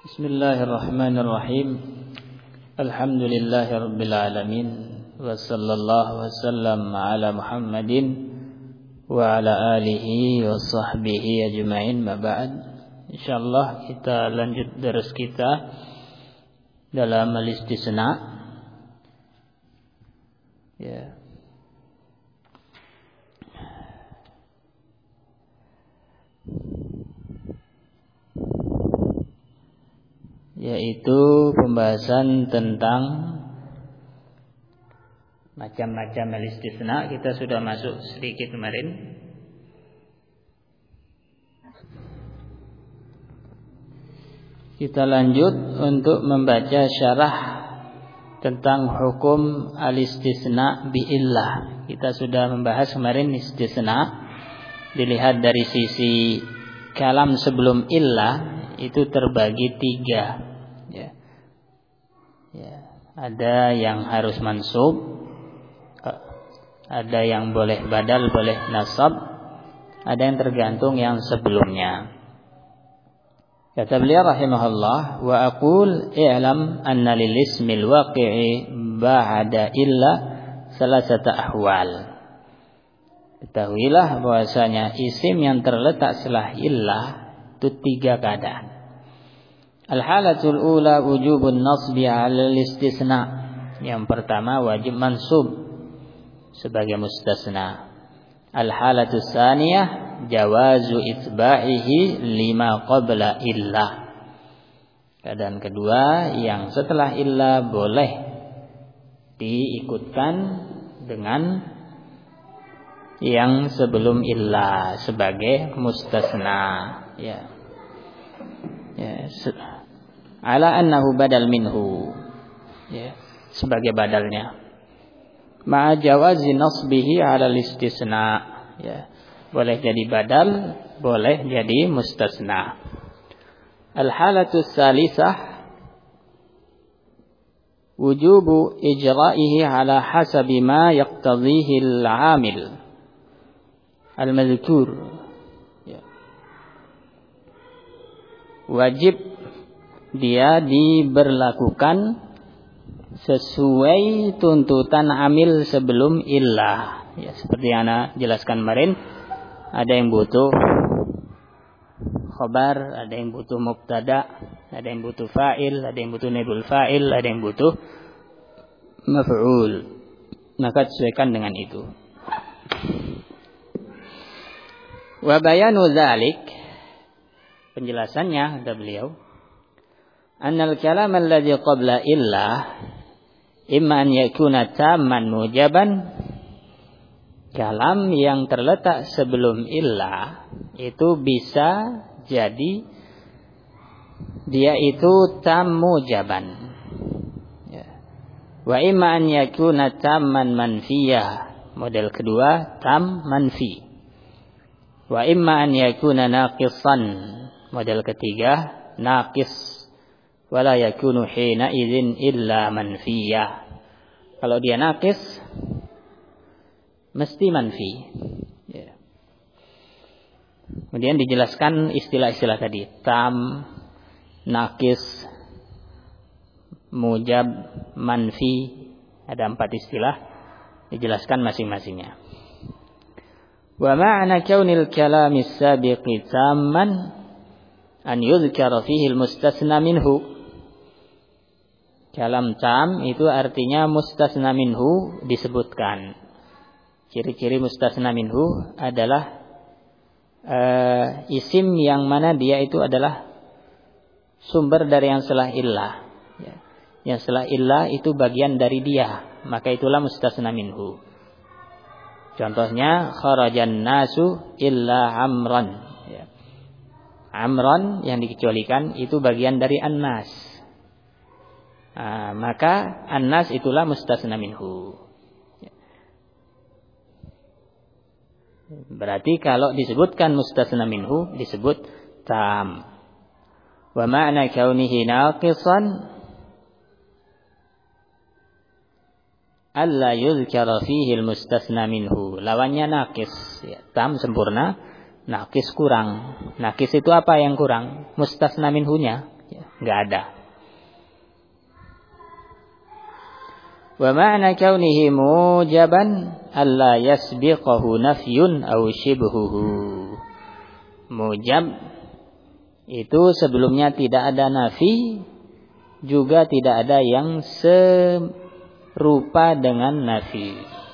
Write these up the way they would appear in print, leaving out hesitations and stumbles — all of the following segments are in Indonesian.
Bismillahirrahmanirrahim. Alhamdulillahirabbil alamin wa sallallahu wasallam ala Muhammadin wa ala alihi wa sahbihi ajma'in. Ma ba'd. Insyaallah kita lanjut deres kita dalam al-istisna. Ya. Yaitu pembahasan tentang macam-macam al-istisna. Kita sudah masuk sedikit kemarin. Kita lanjut untuk membaca syarah tentang hukum al-istisna bi'illah. Kita sudah membahas kemarin istisna. Dilihat dari sisi kalam sebelum illah itu terbagi 3. Ada yang harus mansub, ada yang boleh badal, boleh nasab, ada yang tergantung yang sebelumnya. Kata beliau rahimahullah, wa aqul i'lam anna lil ismil waqi'i ba'da illa salasata ahwal. Ketahuilah bahwasanya isim yang terletak setelah illah itu 3 keadaan. Al-halatul ula wujubun nasbi 'ala al-istisna. Yang pertama wajib mansub sebagai mustasna. Al-halatus tsaniyah jawazu itba'ihi lima qabla illah. Keadaan kedua yang setelah illah boleh diikutkan dengan yang sebelum illah sebagai mustasna. Ala annahu badal minhu, sebagai badalnya. Ma'a jawazi nasbihi ala istisna, boleh jadi badal, boleh jadi mustasna. Al-halatus salisah wujubu ijra'ihi ala hasabi ma yaqtadhihi al-'amil al-madhkur. Wajib dia diberlakukan sesuai tuntutan amil sebelum illah. Seperti yang ana jelaskan kemarin, ada yang butuh khabar, ada yang butuh mubtada, ada yang butuh fa'il, ada yang butuh naibul fa'il, ada yang butuh maf'ul. Maka sesuaikan dengan itu. Wa bayanu dzalik, penjelasannya kata beliau, annal kalam alladhi qabla illah imma an yakuna tamman mujaban. Kalam yang terletak sebelum illah itu bisa jadi dia itu tam mujaban. Wa imma an yakuna tamman manfiyah. Model kedua tam manfi. Wa imma an yakuna naqisan. Model ketiga naqis. Wala yakunu hina idzin illa manfiyah. Kalau dia naqis mesti manfi. Kemudian dijelaskan istilah-istilah tadi, tam, naqis, mujab, manfi. Ada 4 istilah, dijelaskan masing-masingnya. Wa ma'na kaunil kalamis sabiqi tamman an yudhkara fihi al-mustasna minhu. Kalam tam itu artinya mustasna minhu disebutkan. Ciri-ciri mustasna minhu adalah isim yang mana dia itu adalah sumber dari yang setelah illah. Yang setelah illah itu bagian dari dia, maka itulah mustasna minhu. Contohnya kharajan nasu illa amran. Amran yang dikecualikan itu bagian dari an-nas. Maka an-nas itulah mustasna minhu. Berarti kalau disebutkan mustasna minhu disebut tam. Wa ma'na kaunihi naqisan alla yuzkara fihi al-mustasna minhu. Lawannya naqis. Tam sempurna, naqis kurang. Naqis itu apa yang kurang? Mustasna minhunya. enggak ada. Wa ma'na kaunihi mujaban alla yasbiqahu nafyun aw shibhuhu. Mujab itu sebelumnya tidak ada nafi, juga tidak ada yang serupa dengan nafi.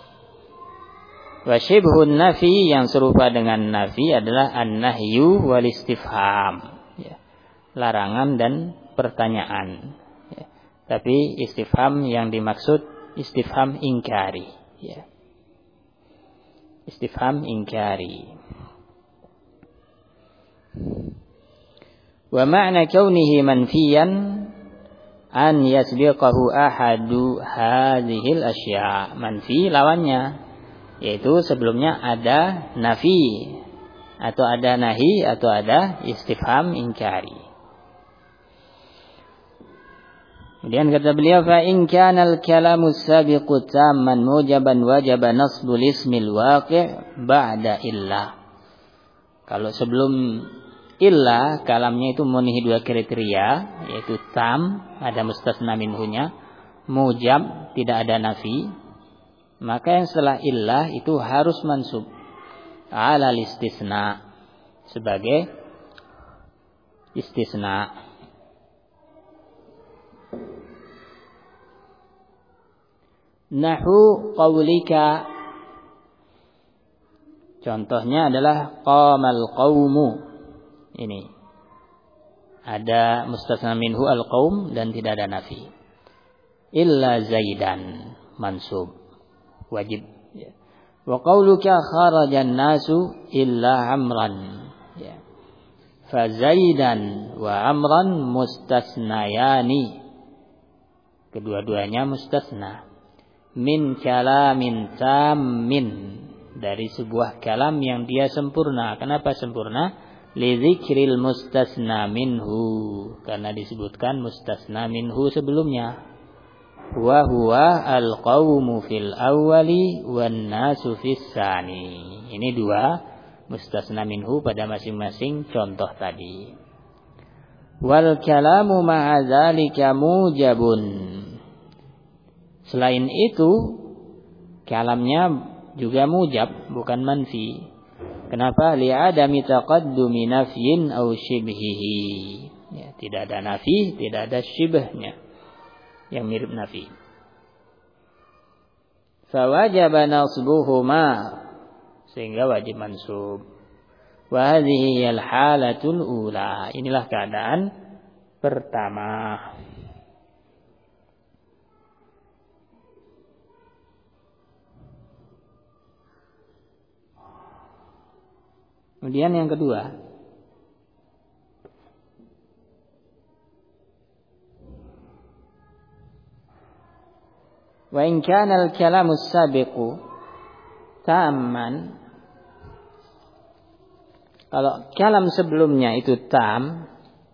Wa shibhun nafi, yang serupa dengan nafi adalah an-nahyu wal istifham, ya. Larangan dan pertanyaan. Ya. Tapi istifham yang dimaksud istifham ingkari, ya. Istifham ingkari. Wa ma'na kaunihi manfiyan an yasbiqahu ahadu hadhil asya. Manfi lawannya, yaitu sebelumnya ada nafi atau ada nahi atau ada istifham ingkari. Kemudian kata beliau, fa in kana al-kalamu sabiqu tamman mujaban wajaba nasbul ismil waqi' ba'da illa. Kalau sebelum illa kalamnya itu memenuhi dua kriteria, yaitu tam, ada mustasna minhunya, mujab, tidak ada nafi, maka yang setelah illa itu harus mansub ala istisna, sebagai istisna. Nahu qaulika, contohnya adalah qamal qaumu. Ini ada mustasna minhu al-qaum dan tidak ada nafi. Illa zaidan, mansub, wajib, ya. Wa qauluka kharajan nasu illa amran, ya. Fa zaidan wa amran mustasnayani, kedua-duanya mustasna. Min kalamin tammin, dari sebuah kalam yang dia sempurna. Kenapa sempurna? Lidzikril mustasna minhu, karena disebutkan mustasna minhu sebelumnya. Wa huwa al-qaumu fil awwali wan nasu fis tsani. Ini dua mustasna minhu pada masing-masing contoh tadi. Wal kalamu ma'a dzalika mujabun. Selain itu, kalamnya juga mujab, bukan manfi. Kenapa? Li'adami taqaddumi nafyin aw shibhihi. Ya, tidak ada nafi, tidak ada shibhnya yang mirip nafi. Fa wajaba nasbuhuma, sehingga wajib mansub. Wa hadhihi al-halatul ula. Inilah keadaan pertama. Kemudian yang kedua, wa in kana al-kalamu as-sabiqu tamman, kalau kalam sebelumnya itu tam,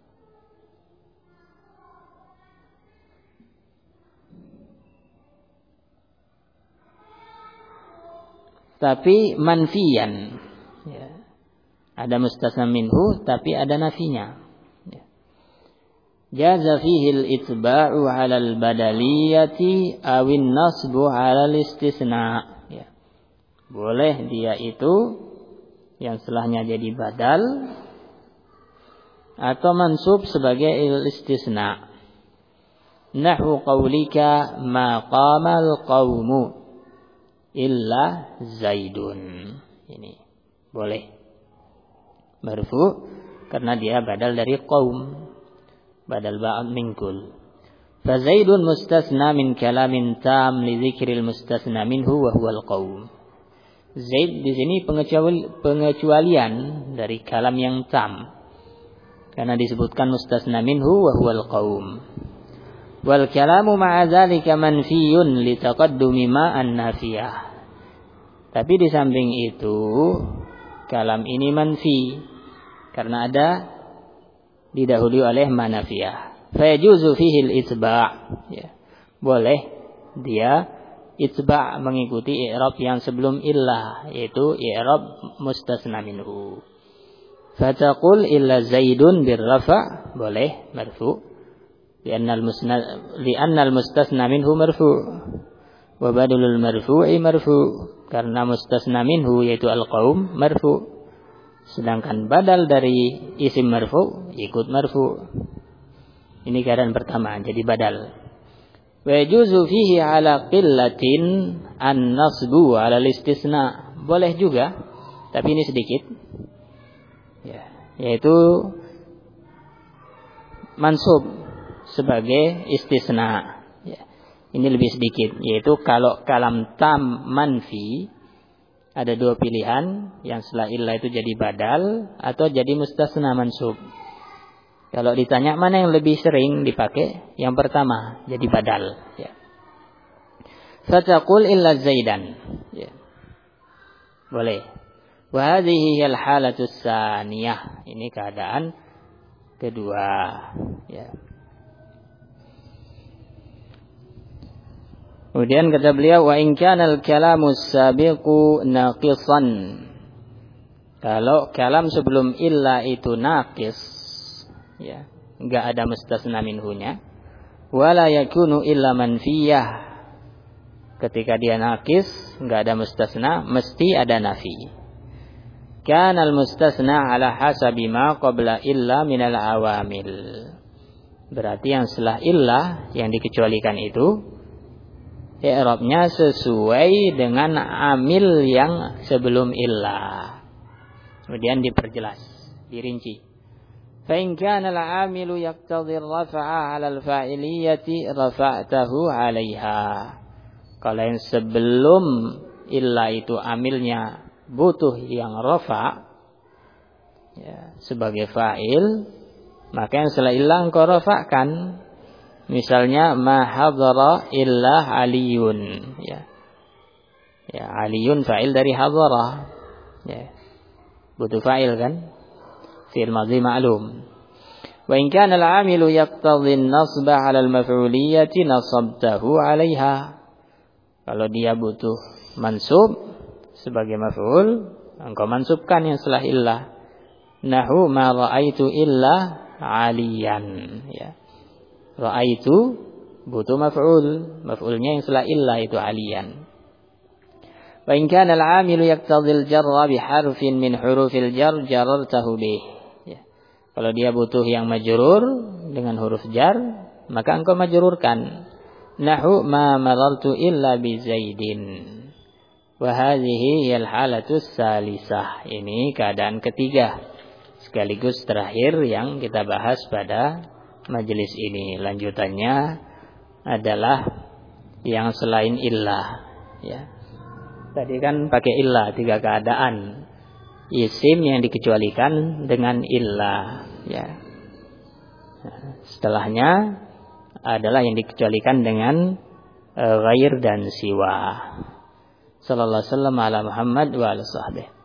tapi manfiyan, ya. Ada mustasna minhu tapi ada nafinya. Jaza fihi al-itba'u 'ala al-badaliyati awin nasbu 'ala al-istisna. Ya. Boleh dia itu yang setelahnya jadi badal atau mansub sebagai istisna. Nahwu qaulika ma qamal qaumu illa zaidun. Ini boleh marfu karena dia badal dari qaum, badal ba'd minkul. Fa zaidun mustasna min kalamin tam li dzikril mustasna minhu wa huwa al-qaum. Zaid di sini pengecualian dari kalam yang tam, karena disebutkan mustasna minhu wa huwa al-qaum. Wal kalamu ma'a dzalika manfiyun li taqaddumi ma an-nafiyah. Tapi di samping itu kalam ini manfi karena ada didahului oleh manafiyah. Fa yajuzu fihi al-itba', ya. Boleh dia itba' mengikuti i'rab yang sebelum illah, yaitu i'rab mustasna minhu. Fa taqul illa zaidun bir rafa', boleh marfu. li'annal mustasna minhu marfu' wa badalul marfu'i marfu'. Karena mustasna minhu yaitu al-qaum marfu'. Sedangkan badal dari isim marfu' ikut marfu'. Ini keadaan pertama, jadi badal. Wa yajuzu fihi ala qillatin an-nasbu ala al-istisna. Boleh juga, tapi ini sedikit. Ya, yaitu mansub sebagai istisna. Ya. Ini lebih sedikit, yaitu kalau kalam tam manfi ada dua pilihan, yang setelah illah itu jadi badal atau jadi mustasna mansub. Kalau ditanya mana yang lebih sering dipakai, yang pertama jadi badal. Ya. Fataqul illa Zaidan. Ya. Boleh. Wa hadhihi hiyal halatus tsaniyah. Ini keadaan kedua. Ya. Kemudian kata beliau, wa in kana al-kalamu sabiqu naqisan. Kalau kalam sebelum illa itu naqis, ya, enggak ada mustasna minhunya, wala yakunu illa manfiyah. Ketika dia naqis, enggak ada mustasna, mesti ada nafi. Kana al-mustasna ala hasabi ma qabla illa minal awamil. Berarti yang setelah illah yang dikecualikan itu i'rabnya sesuai dengan amil yang sebelum illah. Kemudian diperjelas, dirinci. Fa in kana al-'amilu yaqtadhi ar-raf'a 'ala al-fa'iliyyati rafa'tahu 'alayha. Kalau yang sebelum illah itu amilnya butuh yang rafa, ya, sebagai fa'il, maka yang setelah illah engkau rafa'kan. Misalnya ma hadara illa aliyun, ya. Ya, aliyun fa'il dari hadara. Ya. Butuh fa'il kan? Fi'il madhi ma'lum. Wa in kana al-'amilu yaqtadhi an-nasba 'ala al-maf'uliyyati nasabtahu 'alayha. Kalau dia butuh mansub sebagai maf'ul, engkau mansubkan yang setelah illah. Nahu ma ra'aitu illa 'aliyan, ya. Ra'aitu butuh maf'ul, maf'ulnya yang setelah illah itu 'aliyan. Wa in kana al-'amilu yaqtadhi al-jarra bi harfin min hurufil jar jarartahu bih. Ya. Kalau dia butuh yang majrur dengan huruf jar, maka engkau majrurkan. Nahu ma marartu illa bi Zaidin. Wa hadhihi hiyal halatus salisah. Ini keadaan ketiga sekaligus terakhir yang kita bahas pada majelis ini. Lanjutannya adalah yang selain illah, ya. Tadi kan pakai illah, tiga keadaan. Isim yang dikecualikan dengan illah, ya. Setelahnya adalah yang dikecualikan dengan ghair dan siwa. Sallallahu alaihi wasallam ala Muhammad wa ala sahbihi.